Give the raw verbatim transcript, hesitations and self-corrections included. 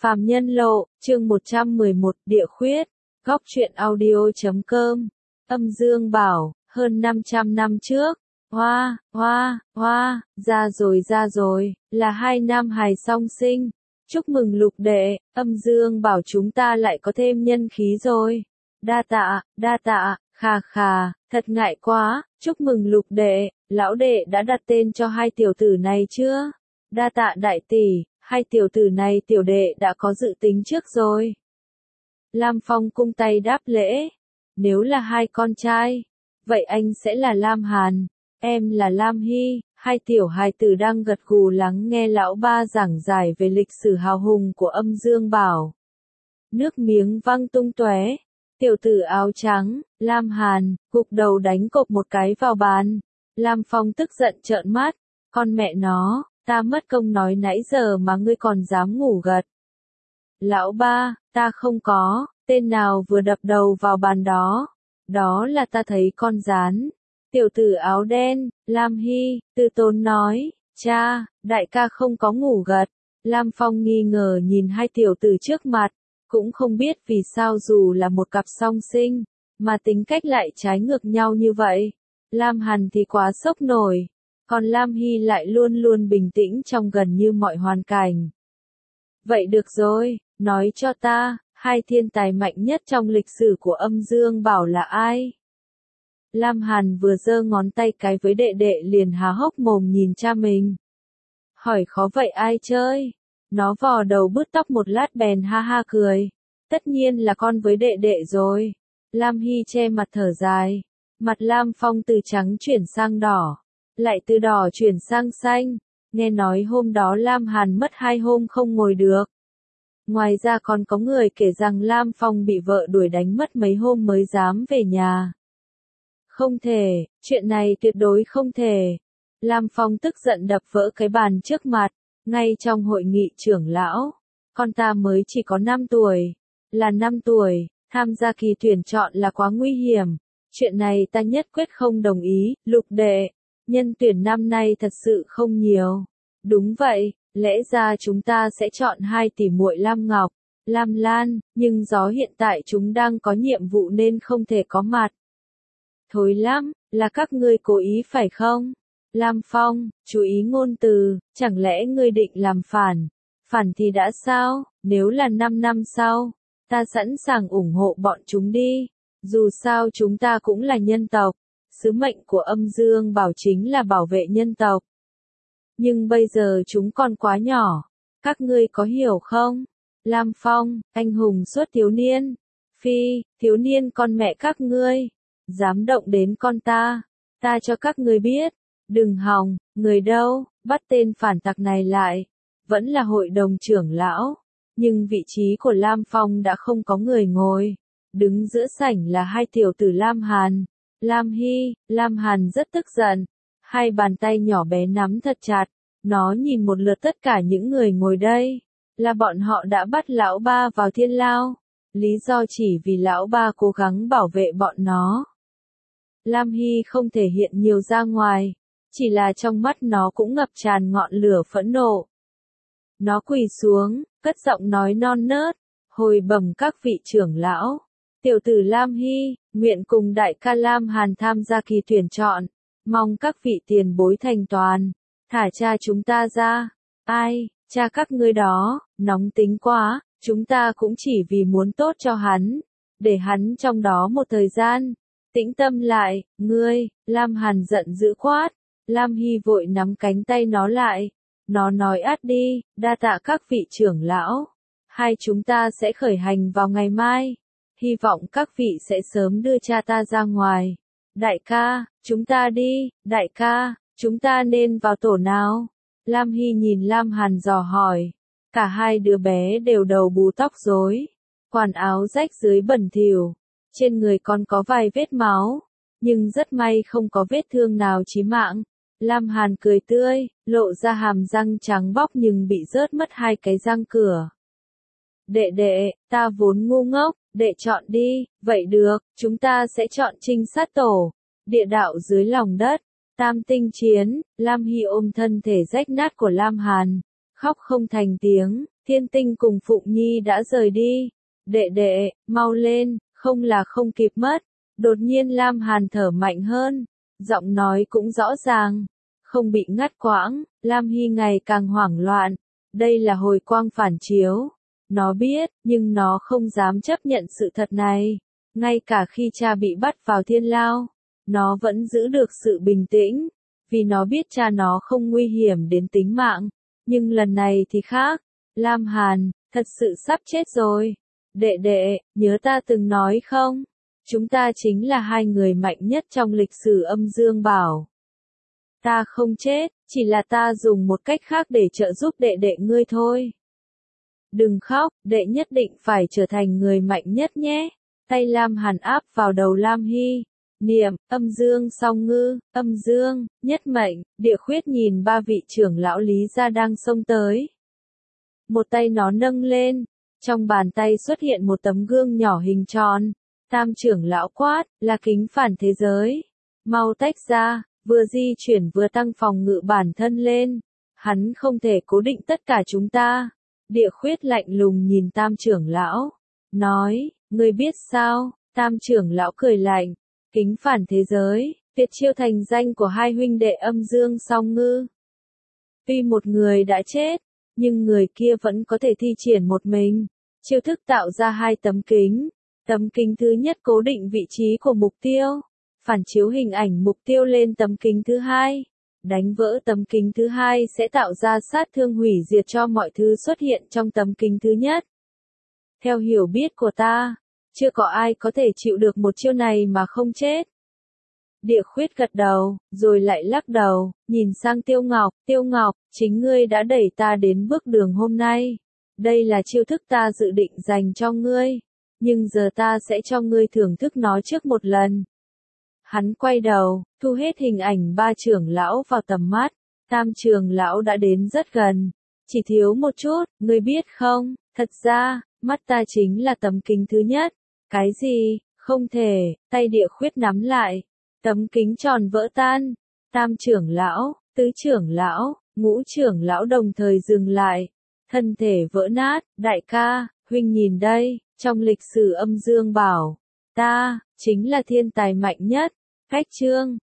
Phàm Nhân Lộ, chương một trăm mười một, Địa Khuyết, góc truyện audio chấm com, Âm Dương Bảo, hơn năm trăm năm trước, hoa, hoa, hoa, ra rồi ra rồi, là hai nam hài song sinh. Chúc mừng Lục đệ, Âm Dương Bảo chúng ta lại có thêm nhân khí rồi. Đa tạ, đa tạ, khà khà, thật ngại quá, chúc mừng Lục đệ, lão đệ đã đặt tên cho hai tiểu tử này chưa? Đa tạ đại tỷ, hai tiểu tử này tiểu đệ đã có dự tính trước rồi. Lam Phong cung tay đáp lễ, nếu là hai con trai, vậy anh sẽ là Lam Hàn, em là Lam Hy. Hai tiểu hài tử đang gật gù lắng nghe lão ba giảng giải về lịch sử hào hùng của Âm Dương Bảo. Nước miếng văng tung tóe. Tiểu tử áo trắng, Lam Hàn, gục đầu đánh cộp một cái vào bàn. Lam Phong tức giận trợn mắt, con mẹ nó, ta mất công nói nãy giờ mà ngươi còn dám ngủ gật. Lão ba, ta không có, tên nào vừa đập đầu vào bàn đó. Đó là ta thấy con rán. Tiểu tử áo đen, Lam Hy, từ tốn nói, cha, đại ca không có ngủ gật. Lam Phong nghi ngờ nhìn hai tiểu tử trước mặt, cũng không biết vì sao dù là một cặp song sinh, mà tính cách lại trái ngược nhau như vậy. Lam Hàn thì quá sốc nổi, còn Lam Hy lại luôn luôn bình tĩnh trong gần như mọi hoàn cảnh. Vậy được rồi, nói cho ta, hai thiên tài mạnh nhất trong lịch sử của Âm Dương Bảo là ai? Lam Hàn vừa giơ ngón tay cái với đệ đệ liền há hốc mồm nhìn cha mình. Hỏi khó vậy ai chơi? Nó vò đầu bứt tóc một lát bèn ha ha cười. Tất nhiên là con với đệ đệ rồi. Lam Hy che mặt thở dài. Mặt Lam Phong từ trắng chuyển sang đỏ. Lại từ đỏ chuyển sang xanh. Nghe nói hôm đó Lam Hàn mất hai hôm không ngồi được. Ngoài ra còn có người kể rằng Lam Phong bị vợ đuổi đánh mất mấy hôm mới dám về nhà. Không thể, chuyện này tuyệt đối không thể. Lam Phong tức giận đập vỡ cái bàn trước mặt, ngay trong hội nghị trưởng lão. Con ta mới chỉ có năm tuổi, là năm tuổi, tham gia kỳ tuyển chọn là quá nguy hiểm. Chuyện này ta nhất quyết không đồng ý, Lục đệ. Nhân tuyển năm nay thật sự không nhiều. Đúng vậy, lẽ ra chúng ta sẽ chọn hai tỷ muội Lam Ngọc, Lam Lan, nhưng do hiện tại chúng đang có nhiệm vụ nên không thể có mặt. Thối lắm, là các ngươi cố ý phải không? Lam Phong, chú ý ngôn từ, chẳng lẽ ngươi định làm phản? Phản thì đã sao, nếu là năm năm sau, ta sẵn sàng ủng hộ bọn chúng đi. Dù sao chúng ta cũng là nhân tộc, sứ mệnh của Âm Dương Bảo chính là bảo vệ nhân tộc. Nhưng bây giờ chúng còn quá nhỏ, các ngươi có hiểu không? Lam Phong, anh hùng suốt thiếu niên. Phi, thiếu niên con mẹ các ngươi. Dám động đến con ta, ta cho các ngươi biết, đừng hòng, người đâu, bắt tên phản tặc này lại. Vẫn là hội đồng trưởng lão, nhưng vị trí của Lam Phong đã không có người ngồi. Đứng giữa sảnh là hai tiểu tử Lam Hàn, Lam Hy. Lam Hàn rất tức giận, hai bàn tay nhỏ bé nắm thật chặt, nó nhìn một lượt tất cả những người ngồi đây, là bọn họ đã bắt lão ba vào thiên lao. Lý do chỉ vì lão ba cố gắng bảo vệ bọn nó. Lam Hy không thể hiện nhiều ra ngoài, chỉ là trong mắt nó cũng ngập tràn ngọn lửa phẫn nộ. Nó quỳ xuống, cất giọng nói non nớt, hồi bẩm các vị trưởng lão, tiểu tử Lam Hy, nguyện cùng đại ca Lam Hàn tham gia kỳ tuyển chọn, mong các vị tiền bối thành toàn, thả cha chúng ta ra. Ai, cha các ngươi đó, nóng tính quá, chúng ta cũng chỉ vì muốn tốt cho hắn, để hắn trong đó một thời gian. Tĩnh tâm lại, ngươi, Lam Hàn giận dữ quát. Lam Hy vội nắm cánh tay nó lại. Nó nói át đi, đa tạ các vị trưởng lão. Hai chúng ta sẽ khởi hành vào ngày mai. Hy vọng các vị sẽ sớm đưa cha ta ra ngoài. Đại ca, chúng ta đi, đại ca, chúng ta nên vào tổ nào? Lam Hy nhìn Lam Hàn dò hỏi. Cả hai đứa bé đều đầu bù tóc rối, quần áo rách dưới bẩn thỉu. Trên người còn có vài vết máu, nhưng rất may không có vết thương nào chí mạng. Lam Hàn cười tươi, lộ ra hàm răng trắng bóc nhưng bị rớt mất hai cái răng cửa. Đệ đệ, ta vốn ngu ngốc, đệ chọn đi, vậy được, chúng ta sẽ chọn trinh sát tổ, địa đạo dưới lòng đất, tam tinh chiến. Lam Hy ôm thân thể rách nát của Lam Hàn, khóc không thành tiếng. Thiên Tinh cùng Phụng Nhi đã rời đi. Đệ đệ, mau lên, không là không kịp mất. Đột nhiên Lam Hàn thở mạnh hơn, giọng nói cũng rõ ràng, không bị ngắt quãng. Lam Hy ngày càng hoảng loạn, đây là hồi quang phản chiếu. Nó biết, nhưng nó không dám chấp nhận sự thật này. Ngay cả khi cha bị bắt vào thiên lao, nó vẫn giữ được sự bình tĩnh, vì nó biết cha nó không nguy hiểm đến tính mạng. Nhưng lần này thì khác. Lam Hàn, thật sự sắp chết rồi. Đệ đệ, nhớ ta từng nói không? Chúng ta chính là hai người mạnh nhất trong lịch sử âm dương bảo. Ta không chết, chỉ là ta dùng một cách khác để trợ giúp đệ đệ ngươi thôi. Đừng khóc, đệ nhất định phải trở thành người mạnh nhất nhé. Tay Lam Hàn áp vào đầu Lam Hy. Niệm, âm dương song ngư, âm dương, nhất mệnh. Địa Khuyết nhìn ba vị trưởng lão Lý gia đang xông tới. Một tay nó nâng lên, trong bàn tay xuất hiện một tấm gương nhỏ hình tròn. Tam trưởng lão quát, là kính phản thế giới. Mau tách ra, vừa di chuyển vừa tăng phòng ngự bản thân lên. Hắn không thể cố định tất cả chúng ta. Địa Khuyết lạnh lùng nhìn Tam trưởng lão, nói, ngươi biết sao? Tam trưởng lão cười lạnh, kính phản thế giới, tuyệt chiêu thành danh của hai huynh đệ âm dương song ngư. Tuy một người đã chết, nhưng người kia vẫn có thể thi triển một mình. Chiêu thức tạo ra hai tấm kính. Tấm kính thứ nhất cố định vị trí của mục tiêu, phản chiếu hình ảnh mục tiêu lên tấm kính thứ hai. Đánh vỡ tấm kính thứ hai sẽ tạo ra sát thương hủy diệt cho mọi thứ xuất hiện trong tấm kính thứ nhất. Theo hiểu biết của ta, chưa có ai có thể chịu được một chiêu này mà không chết. Địa Khuyết gật đầu, rồi lại lắc đầu, nhìn sang Tiêu Ngọc, Tiêu Ngọc, chính ngươi đã đẩy ta đến bước đường hôm nay. Đây là chiêu thức ta dự định dành cho ngươi, nhưng giờ ta sẽ cho ngươi thưởng thức nó trước một lần. Hắn quay đầu, thu hết hình ảnh ba trưởng lão vào tầm mắt. Tam trưởng lão đã đến rất gần, chỉ thiếu một chút, ngươi biết không, thật ra, mắt ta chính là tấm kính thứ nhất. Cái gì, không thể, tay Địa Khuyết nắm lại, tấm kính tròn vỡ tan. Tam trưởng lão, tứ trưởng lão, ngũ trưởng lão đồng thời dừng lại, thân thể vỡ nát. Đại ca, huynh nhìn đây, trong lịch sử âm dương bảo, ta, chính là thiên tài mạnh nhất. Cách chương